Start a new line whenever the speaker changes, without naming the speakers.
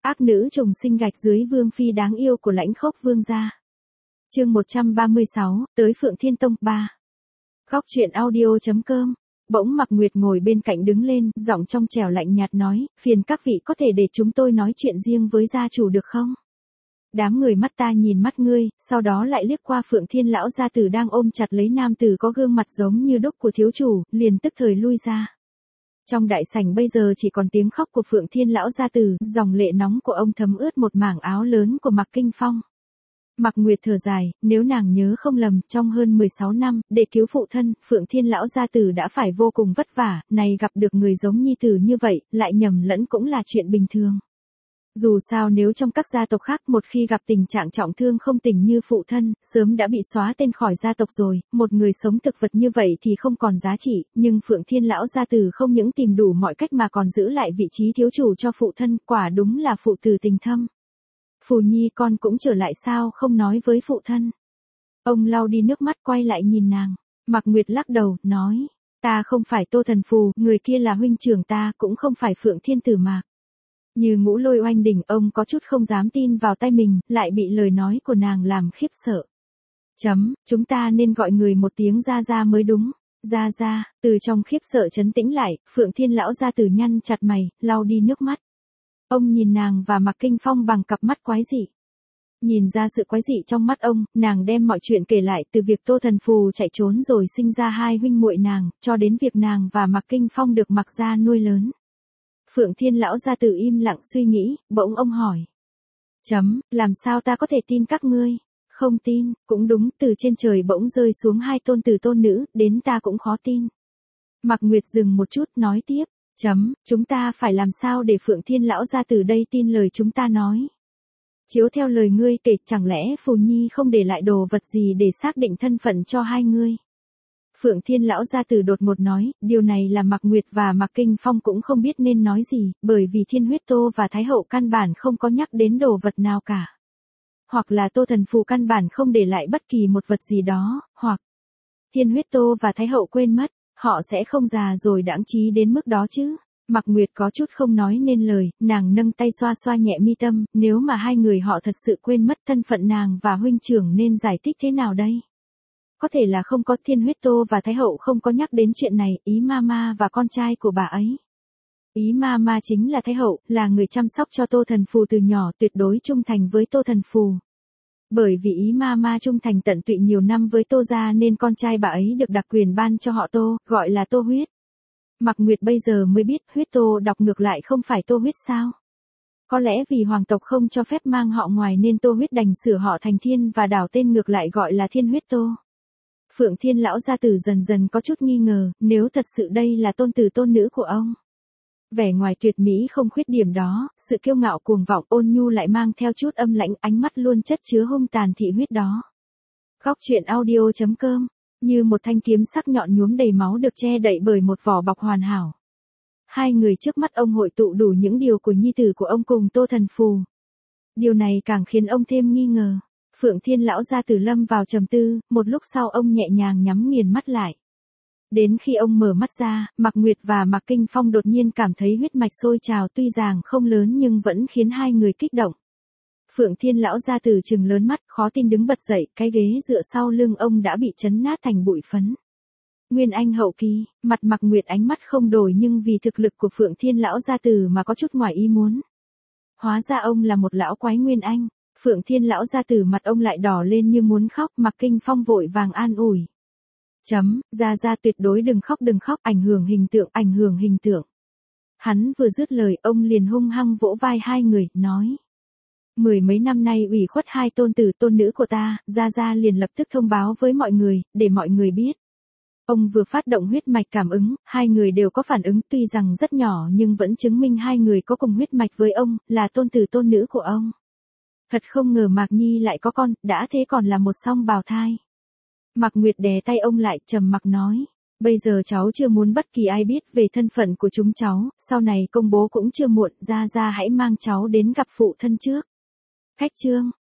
Ác nữ trùng sinh gạch dưới vương phi đáng yêu của Lãnh Khốc vương gia. Chương 136, tới Phượng Thiên Tông 3. Góc truyện audio.com. Bỗng Mạc Nguyệt ngồi bên cạnh đứng lên, giọng trong trẻo lạnh nhạt nói, phiền các vị có thể để chúng tôi nói chuyện riêng với gia chủ được không? Đám người mắt ta nhìn mắt ngươi, sau đó lại liếc qua Phượng Thiên lão gia tử đang ôm chặt lấy nam tử có gương mặt giống như đúc của thiếu chủ, liền tức thời lui ra. Trong đại sảnh bây giờ chỉ còn tiếng khóc của Phượng Thiên lão gia tử, dòng lệ nóng của ông thấm ướt một mảng áo lớn của Mạc Kinh Phong. Mạc Nguyệt thở dài, nếu nàng nhớ không lầm, trong hơn 16 năm, để cứu phụ thân, Phượng Thiên lão gia tử đã phải vô cùng vất vả, này gặp được người giống nhi tử như vậy, lại nhầm lẫn cũng là chuyện bình thường. Dù sao nếu trong các gia tộc khác một khi gặp tình trạng trọng thương không tỉnh như phụ thân, sớm đã bị xóa tên khỏi gia tộc rồi, một người sống thực vật như vậy thì không còn giá trị, nhưng Phượng Thiên lão gia tử không những tìm đủ mọi cách mà còn giữ lại vị trí thiếu chủ cho phụ thân, quả đúng là phụ tử tình thâm. Phù Nhi con cũng trở lại sao không nói với phụ thân. Ông lau đi nước mắt quay lại nhìn nàng. Mạc Nguyệt lắc đầu, nói, ta không phải Tô Thần Phù, người kia là huynh trưởng ta, cũng không phải Phượng Thiên Tử Mạc. Như Ngũ Lôi oanh đỉnh, ông có chút không dám tin vào tay mình, lại bị lời nói của nàng làm khiếp sợ. Chúng ta nên gọi người một tiếng gia gia mới đúng. Gia gia, từ trong khiếp sợ trấn tĩnh lại, Phượng Thiên lão gia tử nhăn chặt mày, lau đi nước mắt. Ông nhìn nàng và Mạc Kinh Phong bằng cặp mắt quái dị. Nhìn ra sự quái dị trong mắt ông, nàng đem mọi chuyện kể lại từ việc Tô Thần Phù chạy trốn rồi sinh ra hai huynh muội nàng, cho đến việc nàng và Mạc Kinh Phong được Mạc gia nuôi lớn. Phượng Thiên lão gia tử im lặng suy nghĩ, bỗng ông hỏi. Làm sao ta có thể tin các ngươi? Không tin, cũng đúng, từ trên trời bỗng rơi xuống hai tôn tử tôn nữ, đến ta cũng khó tin. Mạc Nguyệt dừng một chút nói tiếp. Chúng ta phải làm sao để Phượng Thiên lão gia tử đây tin lời chúng ta nói? Chiếu theo lời ngươi kể, chẳng lẽ Phù Nhi không để lại đồ vật gì để xác định thân phận cho hai ngươi? Phượng Thiên lão gia tử đột ngột nói, điều này là Mạc Nguyệt và Mạc Kinh Phong cũng không biết nên nói gì, bởi vì Thiên Huyết Tô và Thái Hậu căn bản không có nhắc đến đồ vật nào cả. Hoặc là Tô Thần Phù căn bản không để lại bất kỳ một vật gì đó, hoặc Thiên Huyết Tô và Thái Hậu quên mất. Họ sẽ không già rồi đãng trí đến mức đó chứ. Mạc Nguyệt có chút không nói nên lời, nàng nâng tay xoa xoa nhẹ mi tâm, nếu mà hai người họ thật sự quên mất thân phận nàng và huynh trưởng nên giải thích thế nào đây? Có thể là không có Thiên Huyết Tô và Thái Hậu không có nhắc đến chuyện này, ý Mama và con trai của bà ấy. Ý Mama chính là Thái Hậu, là người chăm sóc cho Tô Thần Phù từ nhỏ, tuyệt đối trung thành với Tô Thần Phù. Bởi vì ý Mama trung thành tận tụy nhiều năm với Tô gia nên con trai bà ấy được đặc quyền ban cho họ Tô, gọi là Tô Huyết. Mạc Nguyệt bây giờ mới biết Huyết Tô đọc ngược lại không phải Tô Huyết sao? Có lẽ vì hoàng tộc không cho phép mang họ ngoài nên Tô Huyết đành sửa họ thành Thiên và đảo tên ngược lại gọi là Thiên Huyết Tô. Phượng Thiên lão gia tử dần dần có chút nghi ngờ, nếu thật sự đây là tôn tử tôn nữ của ông. Vẻ ngoài tuyệt mỹ không khuyết điểm đó, sự kiêu ngạo cuồng vọng ôn nhu lại mang theo chút âm lãnh, ánh mắt luôn chất chứa hung tàn thị huyết đó. Góc truyện audio.com, như một thanh kiếm sắc nhọn nhuốm đầy máu được che đậy bởi một vỏ bọc hoàn hảo. Hai người trước mắt ông hội tụ đủ những điều của nhi tử của ông cùng Tô Thần Phù. Điều này càng khiến ông thêm nghi ngờ. Phượng Thiên lão gia tử lâm vào trầm tư, một lúc sau ông nhẹ nhàng nhắm nghiền mắt lại. Đến khi ông mở mắt ra, Mạc Nguyệt và Mạc Kinh Phong đột nhiên cảm thấy huyết mạch sôi trào, tuy rằng không lớn nhưng vẫn khiến hai người kích động. Phượng Thiên lão gia tử trừng lớn mắt, khó tin đứng bật dậy, cái ghế dựa sau lưng ông đã bị chấn nát thành bụi phấn. Nguyên Anh hậu kỳ, mặt Mạc Nguyệt ánh mắt không đổi nhưng vì thực lực của Phượng Thiên lão gia tử mà có chút ngoài ý muốn. Hóa ra ông là một lão quái Nguyên Anh. Phượng Thiên lão gia tử mặt ông lại đỏ lên như muốn khóc, Mạc Kinh Phong vội vàng an ủi. Gia gia tuyệt đối đừng khóc, ảnh hưởng hình tượng. Hắn vừa dứt lời, ông liền hung hăng vỗ vai hai người, nói. 10 mấy năm nay ủy khuất hai tôn tử tôn nữ của ta, gia gia liền lập tức thông báo với mọi người, để mọi người biết. Ông vừa phát động huyết mạch cảm ứng, hai người đều có phản ứng, tuy rằng rất nhỏ nhưng vẫn chứng minh hai người có cùng huyết mạch với ông, là tôn tử tôn nữ của ông. Thật không ngờ Mạc Nhi lại có con, đã thế còn là một song bào thai. Mạc Nguyệt đè tay ông lại, trầm mặc nói, bây giờ cháu chưa muốn bất kỳ ai biết về thân phận của chúng cháu, sau này công bố cũng chưa muộn, gia gia hãy mang cháu đến gặp phụ thân trước. Khách trương,